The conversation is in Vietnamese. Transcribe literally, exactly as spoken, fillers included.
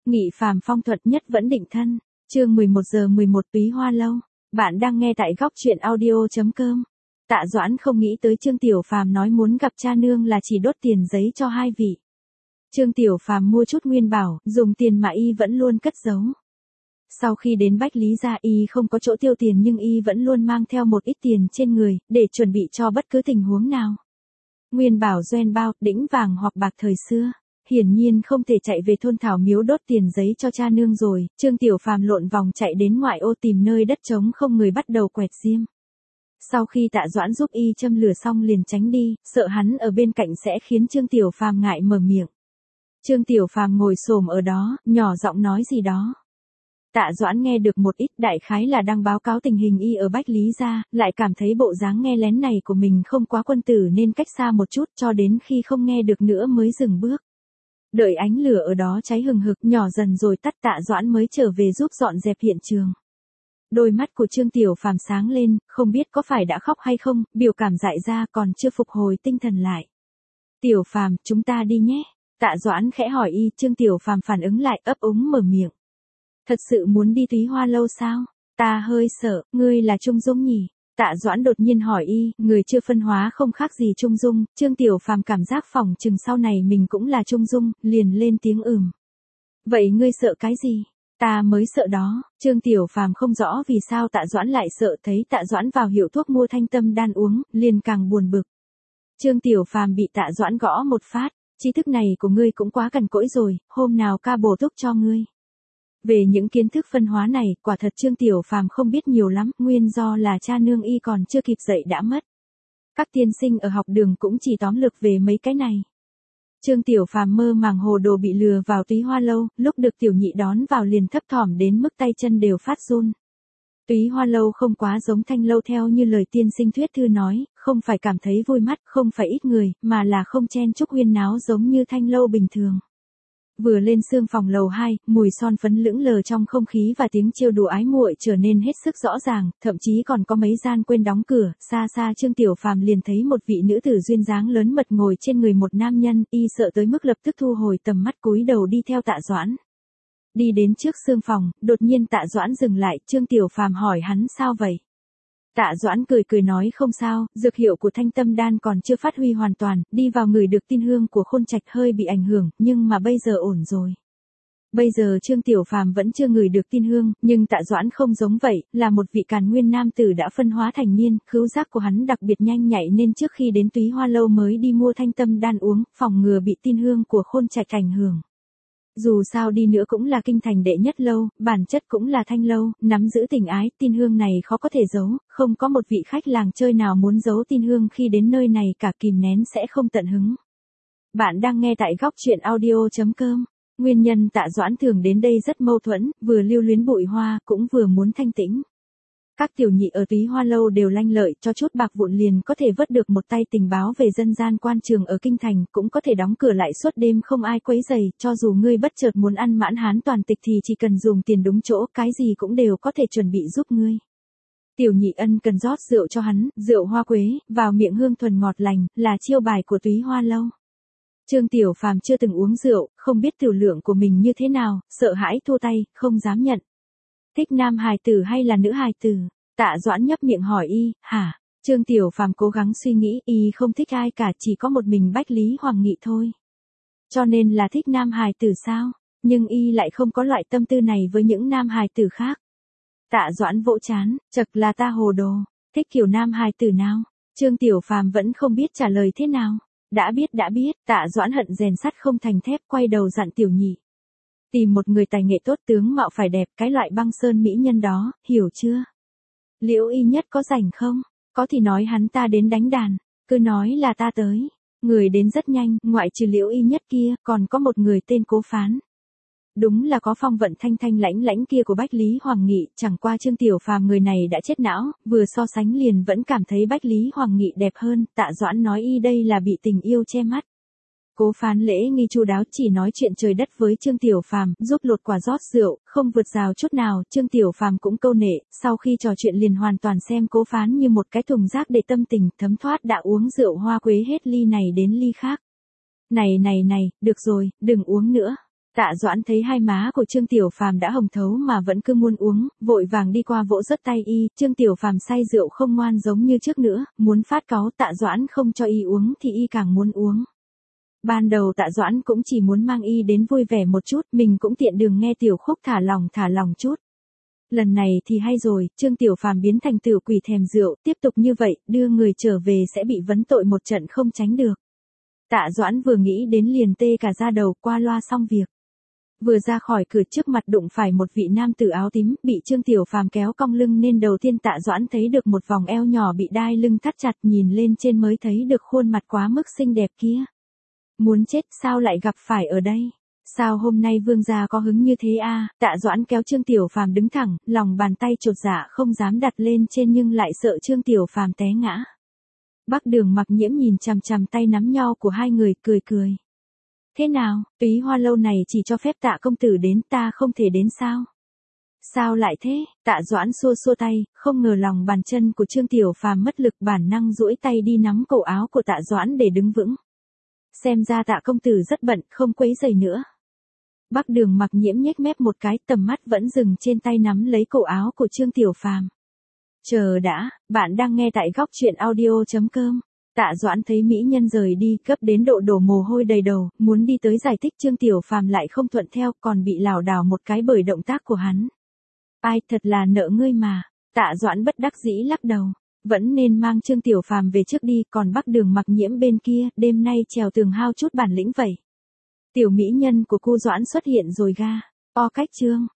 Nghị phàm phong thuật nhất vẫn định thân. Chương mười một giờ mười một Túy Hoa Lâu. Bạn đang nghe tại góc truyện audio chấm com. Tạ Doãn không nghĩ tới Trương Tiểu Phàm nói muốn gặp cha nương là chỉ đốt tiền giấy cho hai vị. Trương Tiểu Phàm mua chút nguyên bảo, dùng tiền mà y vẫn luôn cất giấu. Sau khi đến Bách Lý gia y không có chỗ tiêu tiền nhưng y vẫn luôn mang theo một ít tiền trên người, để chuẩn bị cho bất cứ tình huống nào. Nguyên bảo doen bao, đĩnh vàng hoặc bạc thời xưa. Hiển nhiên không thể chạy về thôn Thảo Miếu đốt tiền giấy cho cha nương rồi, Trương Tiểu Phàm lộn vòng chạy đến ngoại ô tìm nơi đất trống không người bắt đầu quẹt diêm. Sau khi Tạ Doãn giúp y châm lửa xong liền tránh đi, sợ hắn ở bên cạnh sẽ khiến Trương Tiểu Phàm ngại mở miệng. Trương Tiểu Phàm ngồi xổm ở đó, nhỏ giọng nói gì đó. Tạ Doãn nghe được một ít, đại khái là đang báo cáo tình hình y ở Bách Lý gia, lại cảm thấy bộ dáng nghe lén này của mình không quá quân tử nên cách xa một chút cho đến khi không nghe được nữa mới dừng bước. Đợi ánh lửa ở đó cháy hừng hực nhỏ dần rồi tắt, Tạ Doãn mới trở về giúp dọn dẹp hiện trường. Đôi mắt của Trương Tiểu Phàm sáng lên, không biết có phải đã khóc hay không, biểu cảm dại ra còn chưa phục hồi tinh thần lại. Tiểu Phàm, chúng ta đi nhé. Tạ Doãn khẽ hỏi y, Trương Tiểu Phàm phản ứng lại ấp úng mở miệng. Thật sự muốn đi Túy Hoa Lâu sao? Ta hơi sợ, ngươi là Trung Dung nhỉ? Tạ Doãn đột nhiên hỏi y, người chưa phân hóa không khác gì Trung Dung, Trương Tiểu Phàm cảm giác phòng chừng sau này mình cũng là Trung Dung, liền lên tiếng ừm. Vậy ngươi sợ cái gì? Ta mới sợ đó. Trương Tiểu Phàm không rõ vì sao Tạ Doãn lại sợ, thấy Tạ Doãn vào hiệu thuốc mua thanh tâm đan uống, liền càng buồn bực. Trương Tiểu Phàm bị Tạ Doãn gõ một phát, tri thức này của ngươi cũng quá cằn cỗi rồi, hôm nào ca bổ túc cho ngươi. Về những kiến thức phân hóa này, quả thật Trương Tiểu Phàm không biết nhiều lắm, nguyên do là cha nương y còn chưa kịp dậy đã mất. Các tiên sinh ở học đường cũng chỉ tóm lược về mấy cái này. Trương Tiểu Phàm mơ màng hồ đồ bị lừa vào Túy Hoa Lâu, lúc được Tiểu Nhị đón vào liền thấp thỏm đến mức tay chân đều phát run. Túy Hoa Lâu không quá giống Thanh Lâu theo như lời tiên sinh thuyết thư nói, không phải cảm thấy vui mắt, không phải ít người, mà là không chen chúc huyên náo giống như Thanh Lâu bình thường. Vừa lên sương phòng lầu hai, mùi son phấn lững lờ trong không khí và tiếng trêu đùa ái muội trở nên hết sức rõ ràng, thậm chí còn có mấy gian quên đóng cửa, xa xa Trương Tiểu Phàm liền thấy một vị nữ tử duyên dáng lớn mật ngồi trên người một nam nhân, y sợ tới mức lập tức thu hồi tầm mắt cúi đầu đi theo Tạ Doãn. Đi đến trước sương phòng, đột nhiên Tạ Doãn dừng lại, Trương Tiểu Phàm hỏi hắn sao vậy? Tạ Doãn cười cười nói không sao, dược hiệu của thanh tâm đan còn chưa phát huy hoàn toàn, đi vào người được tin hương của Khôn Trạch hơi bị ảnh hưởng, nhưng mà bây giờ ổn rồi. Bây giờ Trương Tiểu Phàm vẫn chưa ngửi được tin hương, nhưng Tạ Doãn không giống vậy, là một vị càn nguyên nam tử đã phân hóa thành niên, khứu giác của hắn đặc biệt nhanh nhạy nên trước khi đến Túy Hoa Lâu mới đi mua thanh tâm đan uống, phòng ngừa bị tin hương của Khôn Trạch ảnh hưởng. Dù sao đi nữa cũng là kinh thành đệ nhất lâu, bản chất cũng là Thanh Lâu, nắm giữ tình ái, tin hương này khó có thể giấu, không có một vị khách làng chơi nào muốn giấu tin hương khi đến nơi này cả, kìm nén sẽ không tận hứng. Bạn đang nghe tại góc truyện audio chấm com. Nguyên nhân Tạ Doãn thường đến đây rất mâu thuẫn, vừa lưu luyến bụi hoa, cũng vừa muốn thanh tĩnh. Các tiểu nhị ở Túy Hoa Lâu đều lanh lợi, cho chút bạc vụn liền có thể vớt được một tay tình báo về dân gian quan trường ở kinh thành, cũng có thể đóng cửa lại suốt đêm không ai quấy rầy, cho dù ngươi bất chợt muốn ăn mãn hán toàn tịch thì chỉ cần dùng tiền đúng chỗ, cái gì cũng đều có thể chuẩn bị giúp ngươi. Tiểu nhị ân cần rót rượu cho hắn, rượu hoa quế, vào miệng hương thuần ngọt lành, là chiêu bài của Túy Hoa Lâu. Trương Tiểu Phàm chưa từng uống rượu, không biết tiểu lượng của mình như thế nào, sợ hãi thua tay, không dám nhận. Thích nam hài tử hay là nữ hài tử? Tạ Doãn nhấp miệng hỏi y, hả? Trương Tiểu Phàm cố gắng suy nghĩ, y không thích ai cả, chỉ có một mình Bách Lý Hoàng Nghị thôi. Cho nên là thích nam hài tử sao? Nhưng y lại không có loại tâm tư này với những nam hài tử khác. Tạ Doãn vỗ chán, chật là ta hồ đồ, thích kiểu nam hài tử nào? Trương Tiểu Phàm vẫn không biết trả lời thế nào. Đã biết đã biết, Tạ Doãn hận rèn sắt không thành thép, quay đầu dặn Tiểu Nhị. Tìm một người tài nghệ tốt, tướng mạo phải đẹp, cái loại băng sơn mỹ nhân đó, hiểu chưa? Liễu Y Nhất có rảnh không? Có thì nói hắn ta đến đánh đàn, cứ nói là ta tới. Người đến rất nhanh, ngoại trừ Liễu Y Nhất kia, còn có một người tên Cố Phán. Đúng là có phong vận thanh thanh lãnh lãnh kia của Bách Lý Hoàng Nghị, chẳng qua Trương Tiểu Phàm người này đã chết não, vừa so sánh liền vẫn cảm thấy Bách Lý Hoàng Nghị đẹp hơn, Tạ Doãn nói y đây là bị tình yêu che mắt. Cố Phán lễ nghi chu đáo, chỉ nói chuyện trời đất với Trương Tiểu Phàm, giúp lột quả rót rượu, không vượt rào chút nào, Trương Tiểu Phàm cũng câu nệ, sau khi trò chuyện liền hoàn toàn xem Cố Phán như một cái thùng rác để tâm tình, thấm thoát đã uống rượu hoa quế hết ly này đến ly khác. Này này này, được rồi, đừng uống nữa. Tạ Doãn thấy hai má của Trương Tiểu Phàm đã hồng thấu mà vẫn cứ muốn uống, vội vàng đi qua vỗ rớt tay y, Trương Tiểu Phàm say rượu không ngoan giống như trước nữa, muốn phát cáu Tạ Doãn không cho y uống thì y càng muốn uống. Ban đầu Tạ Doãn cũng chỉ muốn mang y đến vui vẻ một chút, mình cũng tiện đường nghe tiểu khúc thả lòng thả lòng chút. Lần này thì hay rồi, Trương Tiểu Phàm biến thành tiểu quỷ thèm rượu, tiếp tục như vậy, đưa người trở về sẽ bị vấn tội một trận không tránh được. Tạ Doãn vừa nghĩ đến liền tê cả da đầu, qua loa xong việc. Vừa ra khỏi cửa trước mặt đụng phải một vị nam tử áo tím, bị Trương Tiểu Phàm kéo cong lưng nên đầu tiên Tạ Doãn thấy được một vòng eo nhỏ bị đai lưng thắt chặt, nhìn lên trên mới thấy được khuôn mặt quá mức xinh đẹp kia. Muốn chết, sao lại gặp phải ở đây? Sao hôm nay vương gia có hứng như thế a? À? Tạ Doãn kéo Trương Tiểu Phàm đứng thẳng, lòng bàn tay chột dạ không dám đặt lên trên nhưng lại sợ Trương Tiểu Phàm té ngã. Bắc Đường Mặc Nhiễm nhìn chằm chằm tay nắm nho của hai người, cười cười. Thế nào, Túy Hoa lâu này chỉ cho phép Tạ công tử đến, ta không thể đến sao? Sao lại thế? Tạ Doãn xua xua tay, không ngờ lòng bàn chân của Trương Tiểu Phàm mất lực, bản năng duỗi tay đi nắm cổ áo của Tạ Doãn để đứng vững. Xem ra Tạ công tử rất bận, không quấy rầy nữa. Bắc Đường Mặc Nhiễm nhếch mép một cái, tầm mắt vẫn dừng trên tay nắm lấy cổ áo của Trương Tiểu Phàm. Chờ đã, bạn đang nghe tại góc truyện audio chấm com. Tạ Doãn thấy mỹ nhân rời đi, gấp đến độ đổ mồ hôi đầy đầu, muốn đi tới giải thích Trương Tiểu Phàm lại không thuận theo, còn bị lảo đảo một cái bởi động tác của hắn. Ai, thật là nợ ngươi mà. Tạ Doãn bất đắc dĩ lắc đầu, vẫn nên mang Trương Tiểu Phàm về trước đi, còn Bắc Đường Mặc Nhiễm bên kia, đêm nay trèo tường hao chút bản lĩnh vậy. Tiểu mỹ nhân của cô Doãn xuất hiện rồi ga. O cách Trương